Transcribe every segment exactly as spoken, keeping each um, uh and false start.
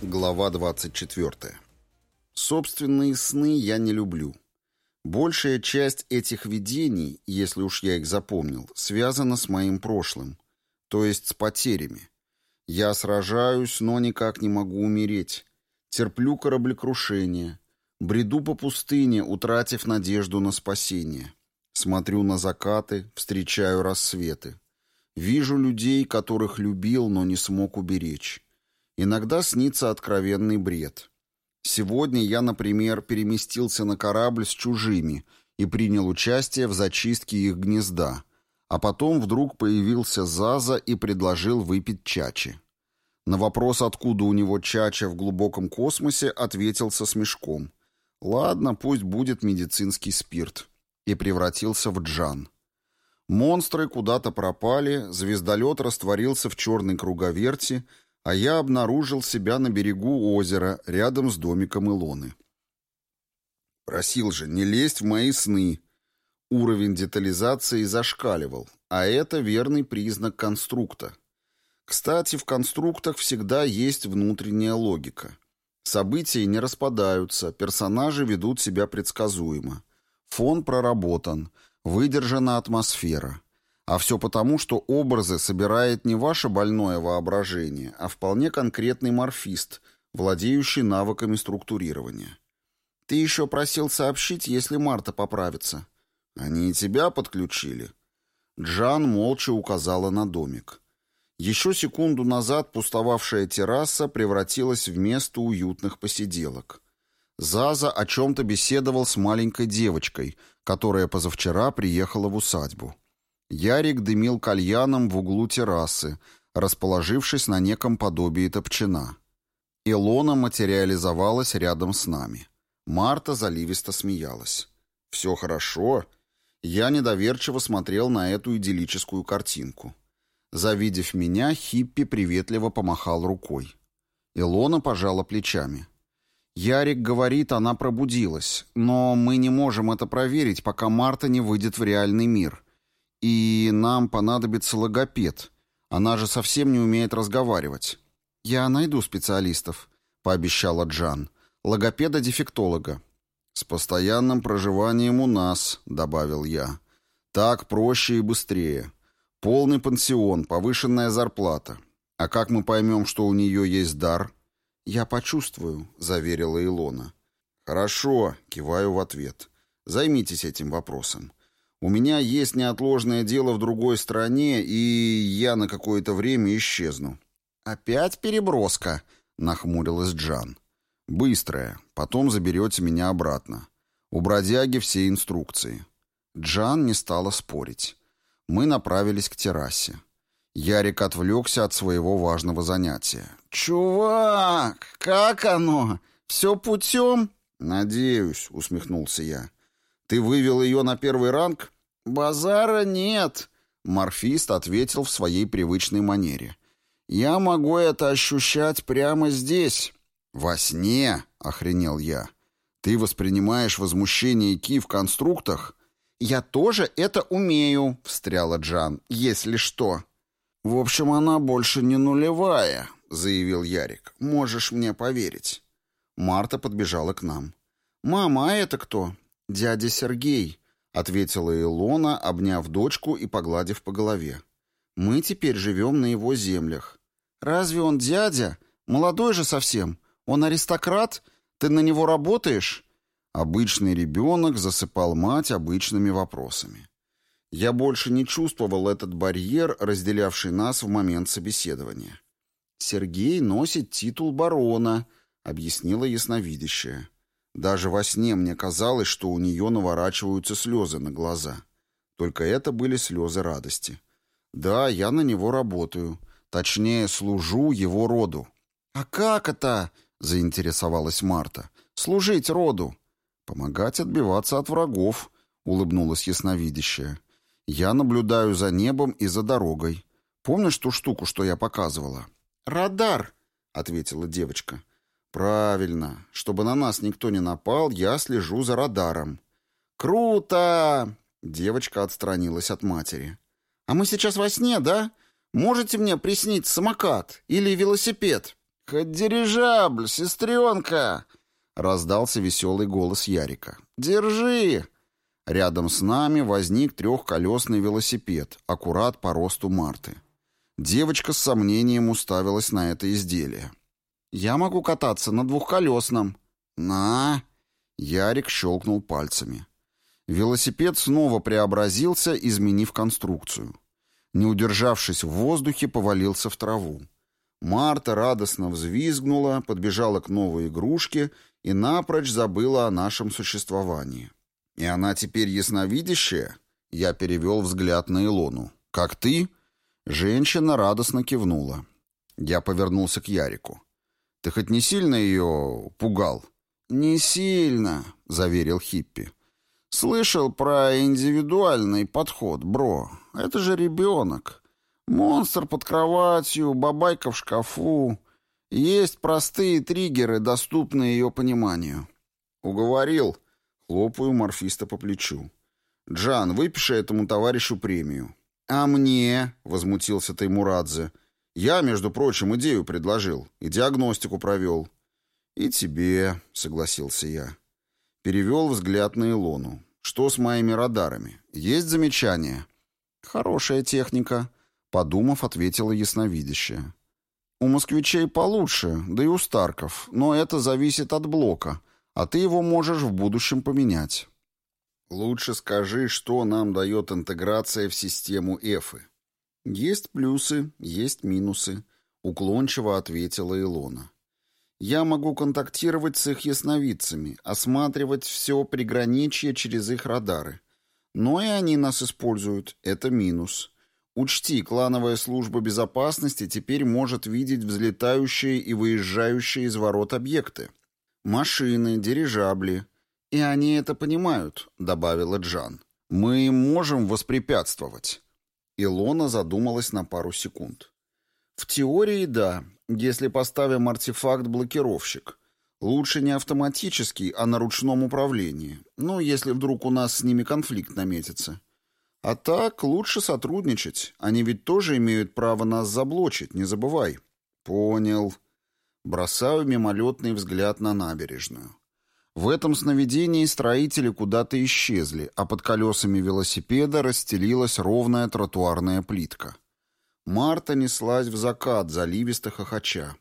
Глава двадцать четвёртая. Собственные сны я не люблю. Большая часть этих видений, если уж я их запомнил, связана с моим прошлым, то есть с потерями. Я сражаюсь, но никак не могу умереть. Терплю кораблекрушение. Бреду по пустыне, утратив надежду на спасение. Смотрю на закаты, встречаю рассветы. Вижу людей, которых любил, но не смог уберечь. Иногда снится откровенный бред. Сегодня я, например, переместился на корабль с чужими и принял участие в зачистке их гнезда, а потом вдруг появился Заза и предложил выпить чачи. На вопрос, откуда у него чача в глубоком космосе, ответил со смешком. «Ладно, пусть будет медицинский спирт», и превратился в джан. Монстры куда-то пропали, звездолет растворился в черной круговерти, а я обнаружил себя на берегу озера, рядом с домиком Илоны. Просил же не лезть в мои сны. Уровень детализации зашкаливал, а это верный признак конструкта. Кстати, в конструктах всегда есть внутренняя логика. События не распадаются, персонажи ведут себя предсказуемо. Фон проработан, выдержана атмосфера. А все потому, что образы собирает не ваше больное воображение, а вполне конкретный морфист, владеющий навыками структурирования. Ты еще просил сообщить, если Марта поправится. Они и тебя подключили. Джан молча указала на домик. Еще секунду назад пустовавшая терраса превратилась в место уютных посиделок. Заза о чем-то беседовал с маленькой девочкой, которая позавчера приехала в усадьбу. Ярик дымил кальяном в углу террасы, расположившись на неком подобии топчина. Илона материализовалась рядом с нами. Марта заливисто смеялась. «Все хорошо?» Я недоверчиво смотрел на эту идиллическую картинку. Завидев меня, Хиппи приветливо помахал рукой. Илона пожала плечами. «Ярик говорит, она пробудилась, но мы не можем это проверить, пока Марта не выйдет в реальный мир. И нам понадобится логопед. Она же совсем не умеет разговаривать». «Я найду специалистов», — пообещала Джан. «Логопеда-дефектолога». «С постоянным проживанием у нас», — добавил я. «Так проще и быстрее. Полный пансион, повышенная зарплата. А как мы поймем, что у нее есть дар?» «Я почувствую», — заверила Илона. «Хорошо», — киваю в ответ. «Займитесь этим вопросом. У меня есть неотложное дело в другой стране, и я на какое-то время исчезну». «Опять переброска?» — нахмурилась Джан. «Быстрая. Потом заберете меня обратно. У бродяги все инструкции». Джан не стала спорить. Мы направились к террасе. Ярик отвлекся от своего важного занятия. «Чувак, как оно? Все путем?» «Надеюсь», — усмехнулся я. «Ты вывел ее на первый ранг?» «Базара нет», — морфист ответил в своей привычной манере. «Я могу это ощущать прямо здесь». «Во сне?» — охренел я. «Ты воспринимаешь возмущение Ки в конструктах?» «Я тоже это умею», — встряла Джан, — «если что». «В общем, она больше не нулевая», — заявил Ярик. «Можешь мне поверить». Марта подбежала к нам. «Мама, а это кто?» «Дядя Сергей», — ответила Илона, обняв дочку и погладив по голове. «Мы теперь живем на его землях». «Разве он дядя? Молодой же совсем. Он аристократ? Ты на него работаешь?» Обычный ребенок засыпал мать обычными вопросами. Я больше не чувствовал этот барьер, разделявший нас в момент собеседования. «Сергей носит титул барона», — объяснила ясновидящая. Даже во сне мне казалось, что у нее наворачиваются слезы на глаза. Только это были слезы радости. «Да, я на него работаю. Точнее, служу его роду». «А как это?» — заинтересовалась Марта. «Служить роду?» «Помогать отбиваться от врагов», — улыбнулась ясновидящая. «Я наблюдаю за небом и за дорогой. Помнишь ту штуку, что я показывала?» «Радар», — ответила девочка. «Правильно. Чтобы на нас никто не напал, я слежу за радаром». «Круто!» — девочка отстранилась от матери. «А мы сейчас во сне, да? Можете мне приснить самокат или велосипед?» «Хоть дирижабль, сестренка!» — раздался веселый голос Ярика. «Держи!» Рядом с нами возник трехколесный велосипед, аккурат по росту Марты. Девочка с сомнением уставилась на это изделие. «Я могу кататься на двухколесном». «На!» — Ярик щелкнул пальцами. Велосипед снова преобразился, изменив конструкцию. Не удержавшись в воздухе, повалился в траву. Марта радостно взвизгнула, подбежала к новой игрушке и напрочь забыла о нашем существовании. «И она теперь ясновидящая?» Я перевел взгляд на Илону. «Как ты?» Женщина радостно кивнула. Я повернулся к Ярику. «Ты хоть не сильно ее пугал?» «Не сильно», — заверил Хиппи. «Слышал про индивидуальный подход, бро. Это же ребенок. Монстр под кроватью, бабайка в шкафу. Есть простые триггеры, доступные ее пониманию». «Уговорил», — хлопаю морфиста по плечу. «Джан, выпиши этому товарищу премию». «А мне?» — возмутился Таймурадзе. «Я, между прочим, идею предложил и диагностику провел». «И тебе», — согласился я. Перевел взгляд на Илону. «Что с моими радарами? Есть замечания?» «Хорошая техника», — подумав, ответила ясновидящая. «У москвичей получше, да и у Старков, но это зависит от блока, а ты его можешь в будущем поменять». «Лучше скажи, что нам дает интеграция в систему Эфы». «Есть плюсы, есть минусы», — уклончиво ответила Илона. «Я могу контактировать с их ясновидцами, осматривать все приграничье через их радары. Но и они нас используют, это минус. Учти, клановая служба безопасности теперь может видеть взлетающие и выезжающие из ворот объекты. Машины, дирижабли. И они это понимают», — добавила Джан. «Мы им можем воспрепятствовать». Илона задумалась на пару секунд. «В теории, да, если поставим артефакт-блокировщик. Лучше не автоматический, а на ручном управлении. Ну, если вдруг у нас с ними конфликт наметится. А так лучше сотрудничать. Они ведь тоже имеют право нас заблочить, не забывай». «Понял». Бросаю мимолетный взгляд на набережную. В этом сновидении строители куда-то исчезли, а под колесами велосипеда расстелилась ровная тротуарная плитка. Марта неслась в закат, заливисто хохоча.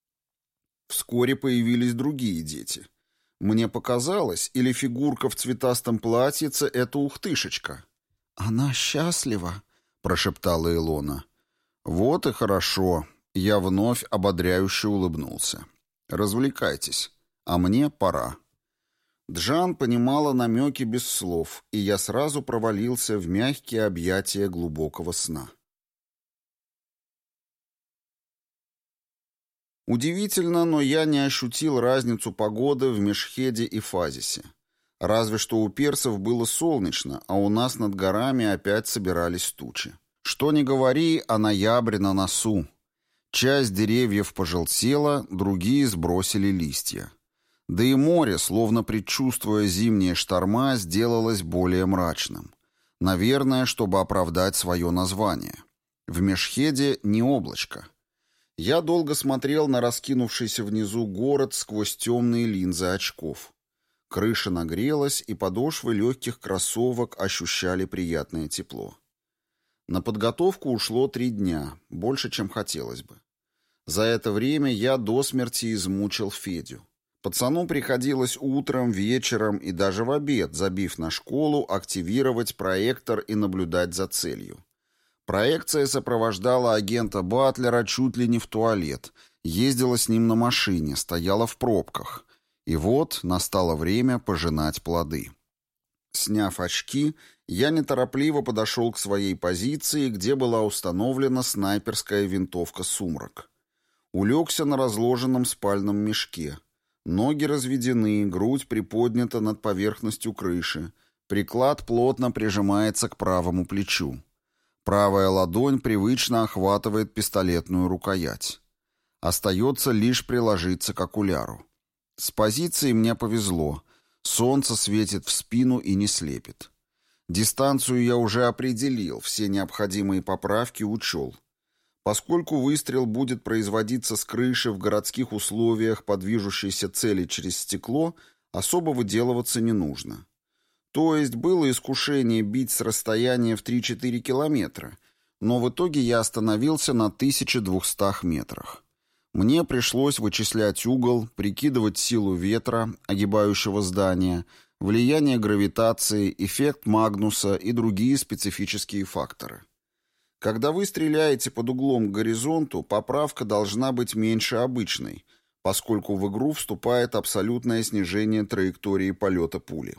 Вскоре появились другие дети. Мне показалось, или фигурка в цветастом платьице — это ухтышечка. «Она счастлива», — прошептала Илона. «Вот и хорошо». Я вновь ободряюще улыбнулся. «Развлекайтесь, а мне пора». Джан понимала намеки без слов, и я сразу провалился в мягкие объятия глубокого сна. Удивительно, но я не ощутил разницу погоды в Мешхеде и Фазисе. Разве что у персов было солнечно, а у нас над горами опять собирались тучи. Что ни говори, а ноябрь на носу. Часть деревьев пожелтела, другие сбросили листья. Да и море, словно предчувствуя зимние шторма, сделалось более мрачным. Наверное, чтобы оправдать свое название. В Мешхеде не облачко. Я долго смотрел на раскинувшийся внизу город сквозь темные линзы очков. Крыша нагрелась, и подошвы легких кроссовок ощущали приятное тепло. На подготовку ушло три дня, больше, чем хотелось бы. За это время я до смерти измучил Федю. Пацану приходилось утром, вечером и даже в обед, забив на школу, активировать проектор и наблюдать за целью. Проекция сопровождала агента Батлера чуть ли не в туалет, ездила с ним на машине, стояла в пробках. И вот настало время пожинать плоды. Сняв очки, я неторопливо подошел к своей позиции, где была установлена снайперская винтовка «Сумрак». Улегся на разложенном спальном мешке. Ноги разведены, грудь приподнята над поверхностью крыши. Приклад плотно прижимается к правому плечу. Правая ладонь привычно охватывает пистолетную рукоять. Остается лишь приложиться к окуляру. С позицией мне повезло. Солнце светит в спину и не слепит. Дистанцию я уже определил, все необходимые поправки учел. Поскольку выстрел будет производиться с крыши в городских условиях по движущейся цели через стекло, особо выделываться не нужно. То есть было искушение бить с расстояния в три-четыре километра, но в итоге я остановился на тысяче двухстах метрах. Мне пришлось вычислять угол, прикидывать силу ветра, огибающего здание, влияние гравитации, эффект Магнуса и другие специфические факторы. Когда вы стреляете под углом к горизонту, поправка должна быть меньше обычной, поскольку в игру вступает абсолютное снижение траектории полета пули.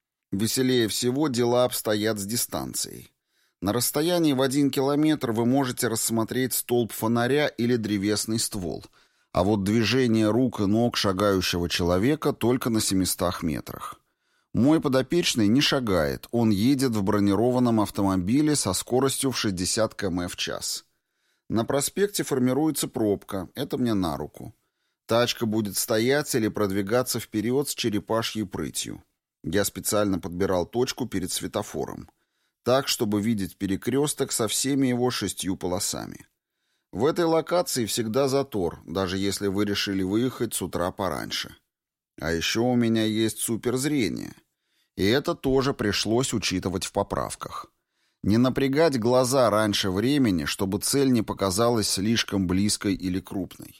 Веселее всего дела обстоят с дистанцией. На расстоянии в один километр вы можете рассмотреть столб фонаря или древесный ствол, а вот движение рук и ног шагающего человека только на семистах метрах. Мой подопечный не шагает, он едет в бронированном автомобиле со скоростью в шестьдесят километров в час. На проспекте формируется пробка, это мне на руку. Тачка будет стоять или продвигаться вперед с черепашьей прытью. Я специально подбирал точку перед светофором, так, чтобы видеть перекресток со всеми его шестью полосами. В этой локации всегда затор, даже если вы решили выехать с утра пораньше. А еще у меня есть суперзрение. И это тоже пришлось учитывать в поправках. Не напрягать глаза раньше времени, чтобы цель не показалась слишком близкой или крупной.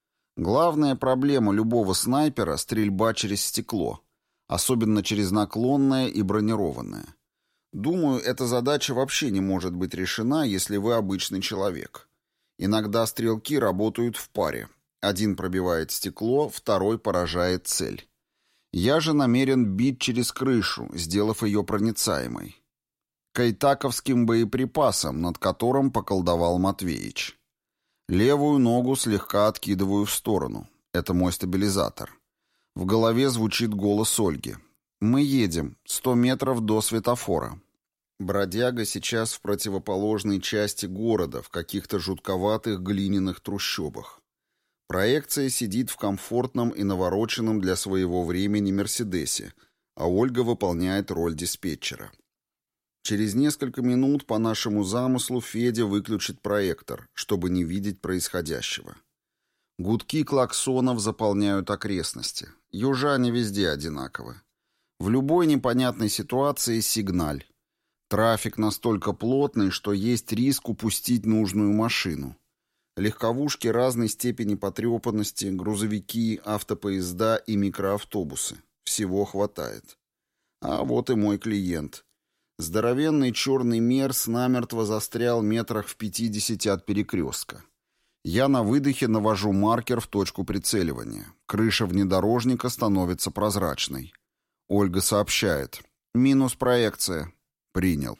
Главная проблема любого снайпера — стрельба через стекло, особенно через наклонное и бронированное. Думаю, эта задача вообще не может быть решена, если вы обычный человек. Иногда стрелки работают в паре. Один пробивает стекло, второй поражает цель. Я же намерен бить через крышу, сделав ее проницаемой. Кайтаковским боеприпасом, над которым поколдовал Матвеич. Левую ногу слегка откидываю в сторону. Это мой стабилизатор. В голове звучит голос Ольги. «Мы едем. Сто метров до светофора». Бродяга сейчас в противоположной части города, в каких-то жутковатых глиняных трущобах. Проекция сидит в комфортном и навороченном для своего времени «Мерседесе», а Ольга выполняет роль диспетчера. Через несколько минут по нашему замыслу Федя выключит проектор, чтобы не видеть происходящего. Гудки клаксонов заполняют окрестности. Южане везде одинаковы. В любой непонятной ситуации сигналь. Трафик настолько плотный, что есть риск упустить нужную машину. Легковушки разной степени потрепанности, грузовики, автопоезда и микроавтобусы. Всего хватает. А вот и мой клиент. Здоровенный черный мерс намертво застрял метрах в пятидесяти от перекрестка. Я на выдохе навожу маркер в точку прицеливания. Крыша внедорожника становится прозрачной. Ольга сообщает. «Минус проекция». «Принял».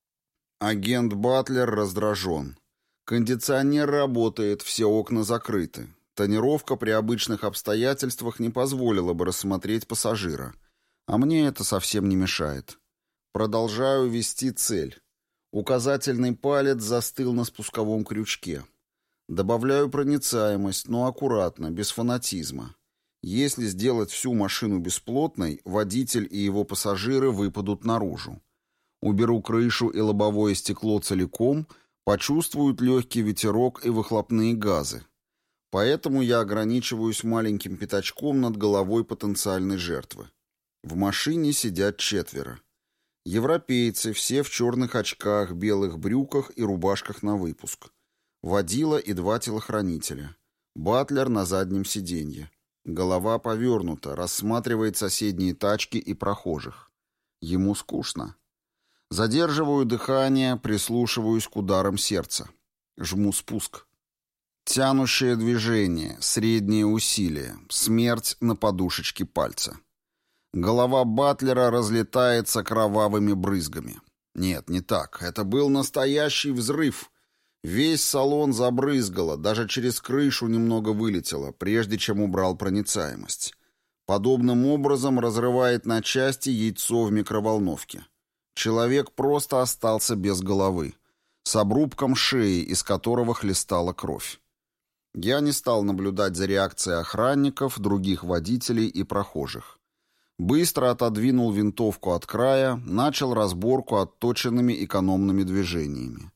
Агент Батлер раздражен. Кондиционер работает, все окна закрыты. Тонировка при обычных обстоятельствах не позволила бы рассмотреть пассажира. А мне это совсем не мешает. Продолжаю вести цель. Указательный палец застыл на спусковом крючке. Добавляю проницаемость, но аккуратно, без фанатизма. Если сделать всю машину бесплотной, водитель и его пассажиры выпадут наружу. Уберу крышу и лобовое стекло целиком, почувствуют легкий ветерок и выхлопные газы. Поэтому я ограничиваюсь маленьким пятачком над головой потенциальной жертвы. В машине сидят четверо. Европейцы, все в черных очках, белых брюках и рубашках на выпуск. Водила и два телохранителя. Батлер на заднем сиденье. Голова повернута, рассматривает соседние тачки и прохожих. Ему скучно. Задерживаю дыхание, прислушиваюсь к ударам сердца. Жму спуск. Тянущее движение, среднее усилие, смерть на подушечке пальца. Голова Батлера разлетается кровавыми брызгами. Нет, не так. Это был настоящий взрыв. Весь салон забрызгало, даже через крышу немного вылетело, прежде чем убрал проницаемость. Подобным образом разрывает на части яйцо в микроволновке. Человек просто остался без головы, с обрубком шеи, из которого хлестала кровь. Я не стал наблюдать за реакцией охранников, других водителей и прохожих. Быстро отодвинул винтовку от края, начал разборку отточенными экономными движениями.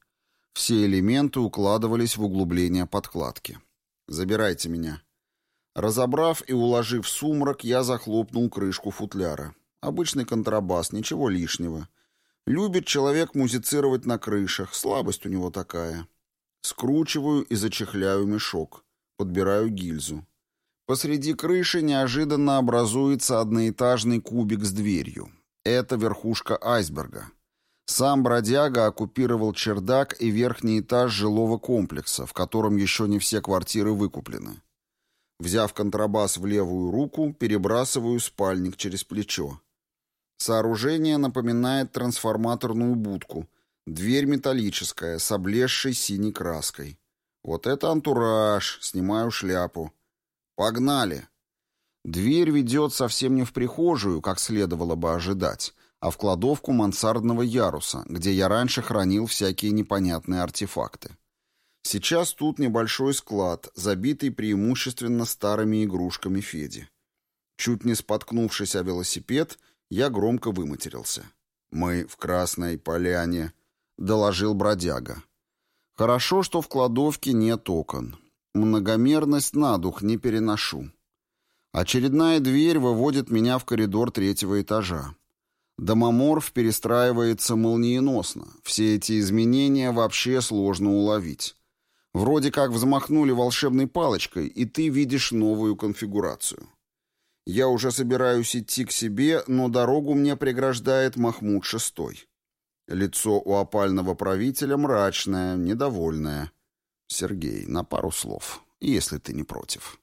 Все элементы укладывались в углубление подкладки. «Забирайте меня». Разобрав и уложив сумрак, я захлопнул крышку футляра. Обычный контрабас, ничего лишнего. Любит человек музицировать на крышах, слабость у него такая. Скручиваю и зачехляю мешок. Подбираю гильзу. Посреди крыши неожиданно образуется одноэтажный кубик с дверью. Это верхушка айсберга. Сам бродяга оккупировал чердак и верхний этаж жилого комплекса, в котором еще не все квартиры выкуплены. Взяв контрабас в левую руку, перебрасываю спальник через плечо. Сооружение напоминает трансформаторную будку. Дверь металлическая, с облезшей синей краской. Вот это антураж. Снимаю шляпу. Погнали. Дверь ведет совсем не в прихожую, как следовало бы ожидать, а в кладовку мансардного яруса, где я раньше хранил всякие непонятные артефакты. Сейчас тут небольшой склад, забитый преимущественно старыми игрушками Феди. Чуть не споткнувшись о велосипед, я громко выматерился. «Мы в Красной Поляне», — доложил бродяга. «Хорошо, что в кладовке нет окон. Многомерность на дух не переношу». Очередная дверь выводит меня в коридор третьего этажа. Домоморф перестраивается молниеносно. Все эти изменения вообще сложно уловить. Вроде как взмахнули волшебной палочкой, и ты видишь новую конфигурацию. Я уже собираюсь идти к себе, но дорогу мне преграждает Махмуд шестой. Лицо у опального правителя мрачное, недовольное. «Сергей, на пару слов, если ты не против».